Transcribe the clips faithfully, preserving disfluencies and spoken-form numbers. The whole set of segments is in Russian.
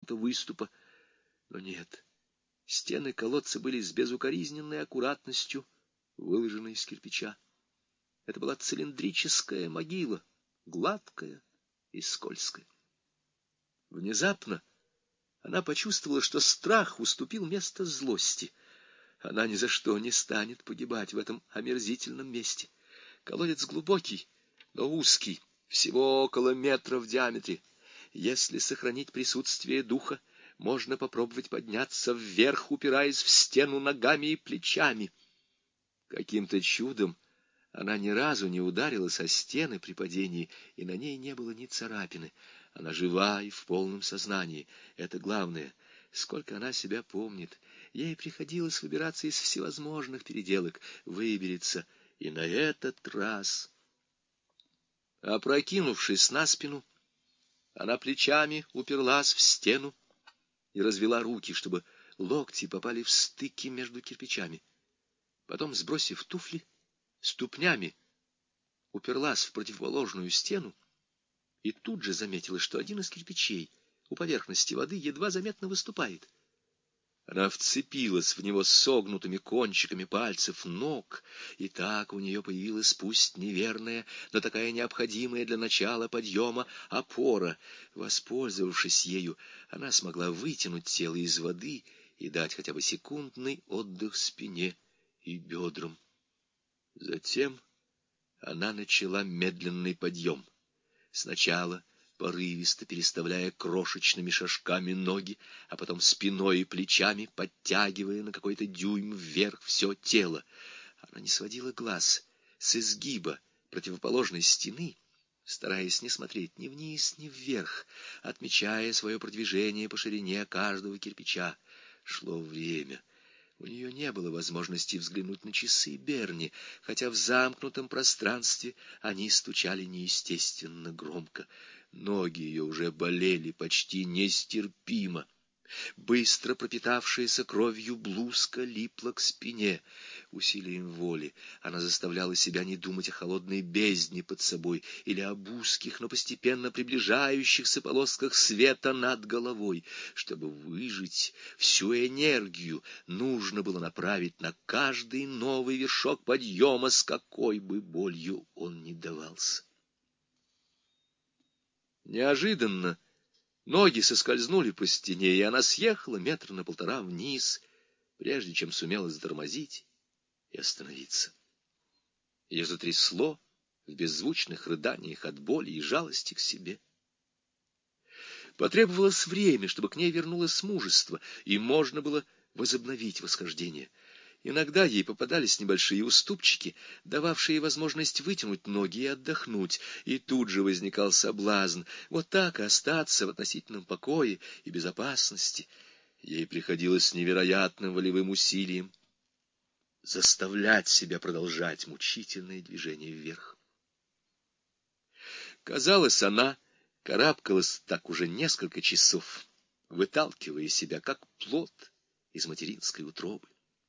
какого-то выступа. Но нет, стены колодца были с безукоризненной аккуратностью выложены из кирпича. Это была цилиндрическая могила, гладкая и скользкая. Внезапно она почувствовала, что страх уступил место злости. Она ни за что не станет погибать в этом омерзительном месте. Колодец глубокий, но узкий, всего около метра в диаметре. Если сохранить присутствие духа, можно попробовать подняться вверх, упираясь в стену ногами и плечами. Каким-то чудом она ни разу не ударилась о стены при падении, и на ней не было ни царапины. Она жива и в полном сознании. Это главное. Сколько она себя помнит. Ей приходилось выбираться из всевозможных переделок. Выберется и на этот раз. Опрокинувшись на спину, она плечами уперлась в стену и развела руки, чтобы локти попали в стыки между кирпичами. Потом, сбросив туфли, ступнями уперлась в противоположную стену и тут же заметила, что один из кирпичей у поверхности воды едва заметно выступает. Она вцепилась в него согнутыми кончиками пальцев ног, и так у нее появилась пусть неверная, но такая необходимая для начала подъема опора. Воспользовавшись ею, она смогла вытянуть тело из воды и дать хотя бы секундный отдых спине и бедрам. Затем она начала медленный подъем. Сначала порывисто переставляя крошечными шажками ноги, а потом спиной и плечами, подтягивая на какой-то дюйм вверх все тело. Она не сводила глаз с изгиба противоположной стены, стараясь не смотреть ни вниз, ни вверх, отмечая свое продвижение по ширине каждого кирпича. Шло время. У нее не было возможности взглянуть на часы Берни, хотя в замкнутом пространстве они стучали неестественно громко. Ноги ее уже болели почти нестерпимо. Быстро пропитавшаяся кровью блузка липла к спине. Усилием воли она заставляла себя не думать о холодной бездне под собой или об узких, но постепенно приближающихся полосках света над головой. Чтобы выжить, всю энергию нужно было направить на каждый новый вершок подъема, с какой бы болью он ни давался. Неожиданно ноги соскользнули по стене, и она съехала метра на полтора вниз, прежде чем сумела затормозить и остановиться. Ее затрясло в беззвучных рыданиях от боли и жалости к себе. Потребовалось время, чтобы к ней вернулось мужество, и можно было возобновить восхождение. Иногда ей попадались небольшие уступчики, дававшие возможность вытянуть ноги и отдохнуть, и тут же возникал соблазн вот так и остаться в относительном покое и безопасности. Ей приходилось с невероятным волевым усилием заставлять себя продолжать мучительные движения вверх. Казалось, она карабкалась так уже несколько часов, выталкивая себя, как плод из материнской утробы.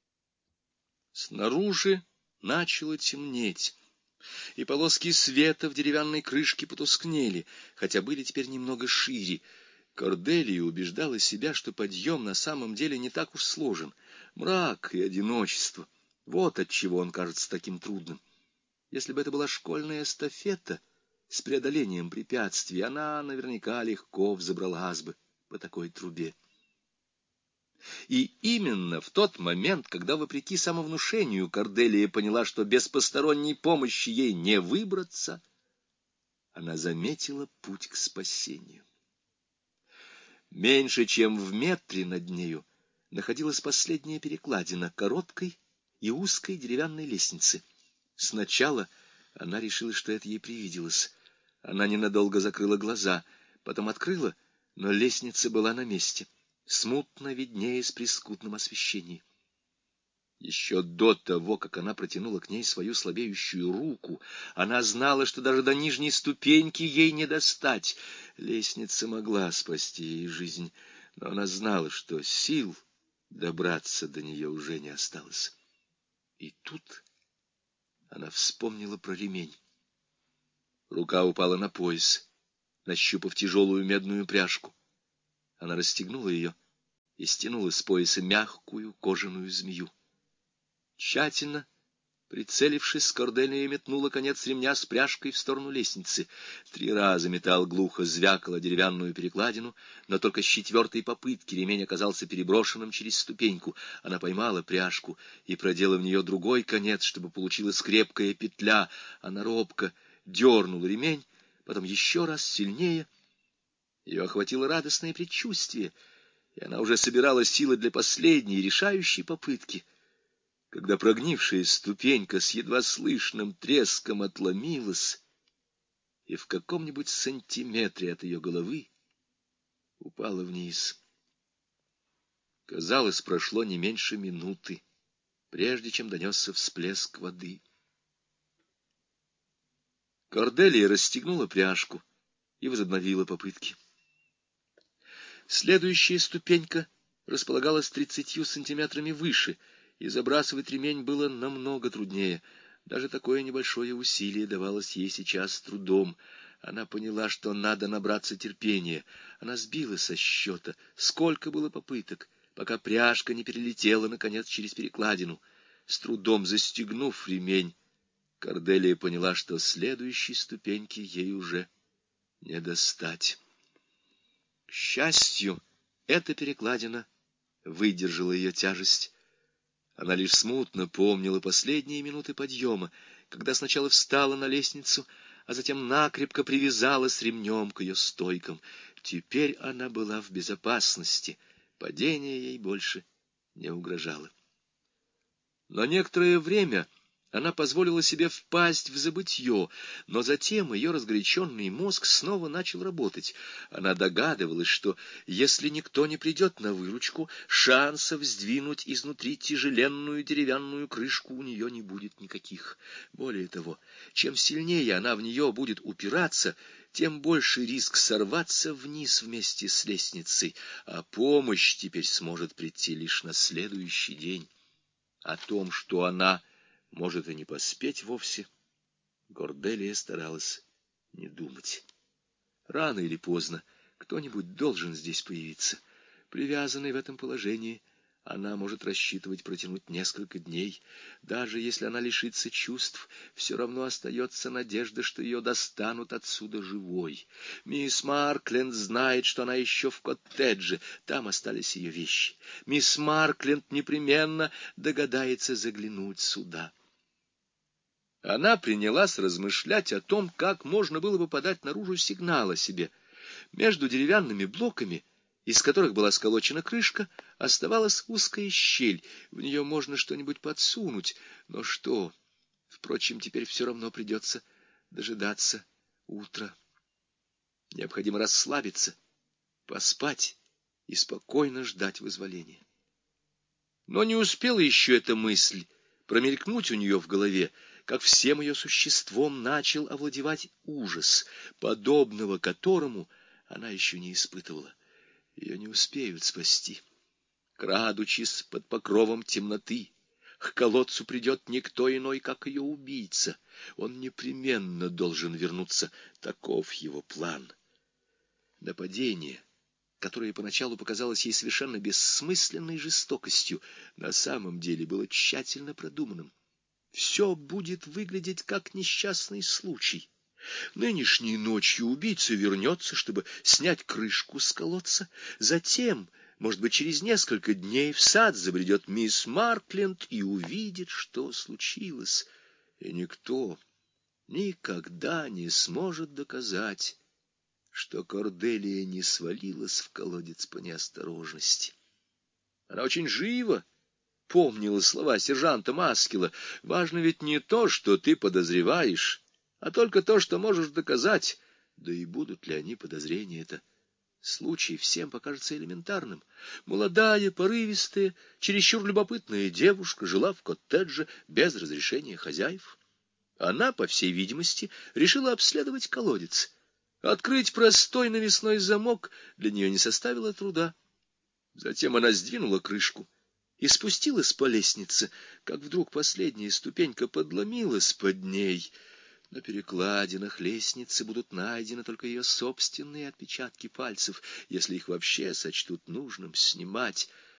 Снаружи начало темнеть, и полоски света в деревянной крышке потускнели, хотя были теперь немного шире. Корделия убеждала себя, что подъем на самом деле не так уж сложен. Мрак и одиночество — вот отчего он кажется таким трудным. Если бы это была школьная эстафета с преодолением препятствий, она наверняка легко взобралась бы по такой трубе. И именно в тот момент, когда, вопреки самовнушению, Корделия поняла, что без посторонней помощи ей не выбраться, она заметила путь к спасению. Меньше чем в метре над нею находилась последняя перекладина короткой и узкой деревянной лестницы. Сначала она решила, что это ей привиделось. Она ненадолго закрыла глаза, потом открыла, но лестница была на месте, смутно виднеясь при скудном освещении. Еще до того, как она протянула к ней свою слабеющую руку, она знала, что даже до нижней ступеньки ей не достать. Лестница могла спасти ей жизнь, но она знала, что сил добраться до нее уже не осталось. И тут она вспомнила про ремень. Рука упала на пояс, нащупав тяжелую медную пряжку. Она расстегнула ее и стянула с пояса мягкую кожаную змею. Тщательно прицелившись, Корделия метнула конец ремня с пряжкой в сторону лестницы. Три раза металл глухо звякал о деревянную перекладину, но только с четвертой попытки ремень оказался переброшенным через ступеньку. Она поймала пряжку и продела в нее другой конец, чтобы получилась крепкая петля. Она робко дернула ремень, потом еще раз сильнее. Ее охватило радостное предчувствие, и она уже собирала силы для последней, решающей попытки, когда прогнившая ступенька с едва слышным треском отломилась, и в каком-нибудь сантиметре от ее головы упала вниз. Казалось, прошло не меньше минуты, прежде чем донесся всплеск воды. Корделия расстегнула пряжку и возобновила попытки. Следующая ступенька располагалась тридцатью сантиметрами выше, и забрасывать ремень было намного труднее. Даже такое небольшое усилие давалось ей сейчас с трудом. Она поняла, что надо набраться терпения. Она сбила со счета, сколько было попыток, пока пряжка не перелетела, наконец, через перекладину. С трудом застегнув ремень, Корделия поняла, что следующей ступеньки ей уже не достать. К счастью, эта перекладина выдержала ее тяжесть. Она лишь смутно помнила последние минуты подъема, когда сначала встала на лестницу, а затем накрепко привязалась ремнем к ее стойкам. Теперь она была в безопасности, падение ей больше не угрожало. Но некоторое время она позволила себе впасть в забытье, но затем ее разгоряченный мозг снова начал работать. Она догадывалась, что если никто не придет на выручку, шансов сдвинуть изнутри тяжеленную деревянную крышку у нее не будет никаких. Более того, чем сильнее она в нее будет упираться, тем больше риск сорваться вниз вместе с лестницей, а помощь теперь сможет прийти лишь на следующий день. О том, что она может и не поспеть вовсе, Корделия старалась не думать. Рано или поздно кто-нибудь должен здесь появиться. Привязанной в этом положении, она может рассчитывать протянуть несколько дней. Даже если она лишится чувств, все равно остается надежда, что ее достанут отсюда живой. Мисс Маркленд знает, что она еще в коттедже, там остались ее вещи. Мисс Маркленд непременно догадается заглянуть сюда. Она принялась размышлять о том, как можно было бы подать наружу сигнал о себе. Между деревянными блоками, из которых была сколочена крышка, оставалась узкая щель. В нее можно что-нибудь подсунуть. Но что? Впрочем, теперь все равно придется дожидаться утра. Необходимо расслабиться, поспать и спокойно ждать вызволения. Но не успела еще эта мысль промелькнуть у нее в голове, как всем ее существом начал овладевать ужас, подобного которому она еще не испытывала. Ее не успеют спасти. Крадучись под покровом темноты, к колодцу придет никто иной, как ее убийца. Он непременно должен вернуться. Таков его план. Нападение, которое поначалу показалось ей совершенно бессмысленной жестокостью, на самом деле было тщательно продуманным. Все будет выглядеть как несчастный случай. Нынешней ночью убийца вернется, чтобы снять крышку с колодца. Затем, может быть, через несколько дней в сад забредет мисс Маркленд и увидит, что случилось. И никто никогда не сможет доказать, что Корделия не свалилась в колодец по неосторожности. Она очень живо помнила слова сержанта Маскила. Важно ведь не то, что ты подозреваешь, а только то, что можешь доказать. Да и будут ли они подозрения это? Случай всем покажется элементарным. Молодая, порывистая, чересчур любопытная девушка жила в коттедже без разрешения хозяев. Она, по всей видимости, решила обследовать колодец. Открыть простой навесной замок для нее не составило труда. Затем она сдвинула крышку и спустилась по лестнице, как вдруг последняя ступенька подломилась под ней. На перекладинах лестницы будут найдены только ее собственные отпечатки пальцев, если их вообще сочтут нужным снимать.